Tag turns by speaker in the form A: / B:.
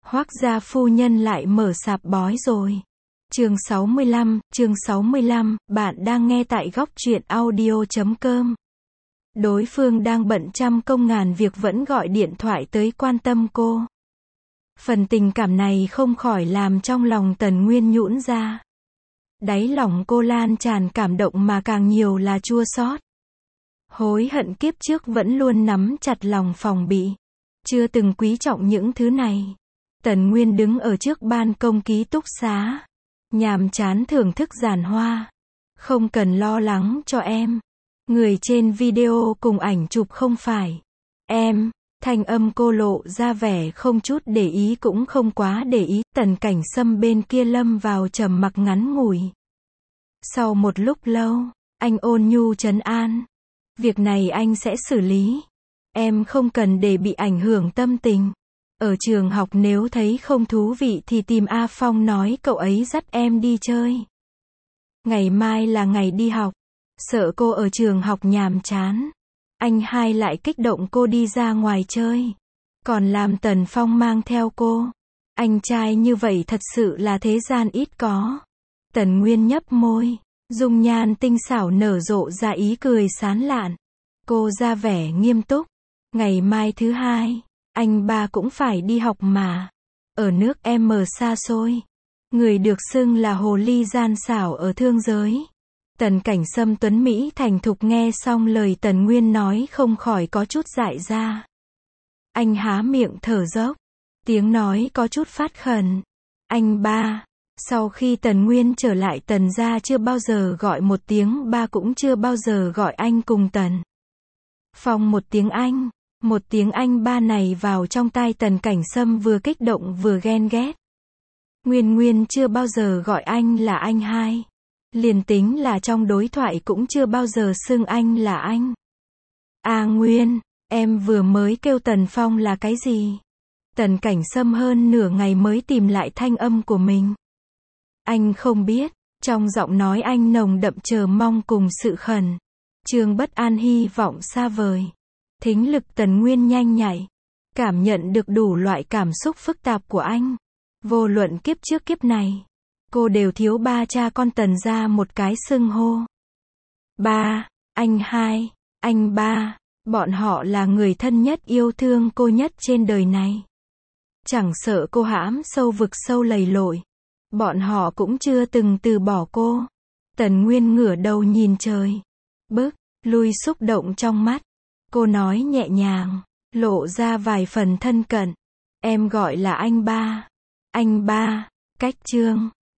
A: Hoác gia phu nhân lại mở sạp bói rồi. Chương 65, bạn đang nghe tại góc truyện audio.com. Đối phương đang bận trăm công ngàn việc vẫn gọi điện thoại tới quan tâm cô. Phần tình cảm này không khỏi làm trong lòng Tần Nguyên nhũn ra. Đáy lòng cô lan tràn cảm động mà càng nhiều là chua xót. Hối hận kiếp trước vẫn luôn nắm chặt lòng phòng bị. Chưa từng quý trọng những thứ này. Tần Nguyên đứng ở trước ban công ký túc xá. Nhàm chán thưởng thức giàn hoa. Không cần lo lắng cho em. Người trên video cùng ảnh chụp không phải em. Thanh âm cô lộ ra vẻ không chút để ý cũng không quá để ý. Tần Cảnh Sâm bên kia lâm vào trầm mặc ngắn ngủi. Sau một lúc lâu, anh ôn nhu trấn an. Việc này anh sẽ xử lý. Em không cần để bị ảnh hưởng tâm tình. Ở trường học nếu thấy không thú vị thì tìm A Phong nói cậu ấy dắt em đi chơi. Ngày mai là ngày đi học. Sợ cô ở trường học nhàm chán. Anh hai lại kích động cô đi ra ngoài chơi. Còn làm Tần Phong mang theo cô. Anh trai như vậy thật sự là thế gian ít có. Tần Nguyên nhấp môi. Dung nhan tinh xảo nở rộ ra ý cười sán lạn. Cô ra vẻ nghiêm túc. Ngày mai thứ hai, anh ba cũng phải đi học mà. Ở nước M xa xôi. Người được xưng là hồ ly gian xảo ở thương giới. Tần Cảnh Sâm tuấn Mỹ thành thục nghe xong lời Tần Nguyên nói không khỏi có chút dại ra. Anh há miệng thở dốc. Tiếng nói có chút phát khẩn. Anh ba. Sau khi Tần Nguyên trở lại Tần gia chưa bao giờ gọi một tiếng ba cũng chưa bao giờ gọi anh cùng Tần Phong một tiếng anh. Một tiếng anh ba này vào trong tai Tần Cảnh Sâm vừa kích động vừa ghen ghét. Nguyên chưa bao giờ gọi anh là anh hai. Liền tính là trong đối thoại cũng chưa bao giờ xưng anh là anh. À Nguyên, em vừa mới kêu Tần Phong là cái gì? Tần Cảnh Sâm hơn nửa ngày mới tìm lại thanh âm của mình. Anh không biết, trong giọng nói anh nồng đậm chờ mong cùng sự khẩn trương bất an hy vọng xa vời. Thính lực Tần Nguyên nhanh nhạy, cảm nhận được đủ loại cảm xúc phức tạp của anh. Vô luận kiếp trước kiếp này, cô đều thiếu ba cha con Tần gia một cái xưng hô. Ba, anh hai, anh ba, bọn họ là người thân nhất yêu thương cô nhất trên đời này. Chẳng sợ cô hãm sâu vực sâu lầy lội, bọn họ cũng chưa từng từ bỏ cô. Tần Nguyên ngửa đầu nhìn trời, bước lui xúc động trong mắt. Cô nói nhẹ nhàng, lộ ra vài phần thân cận. Em gọi là anh ba. Anh ba, cách chương.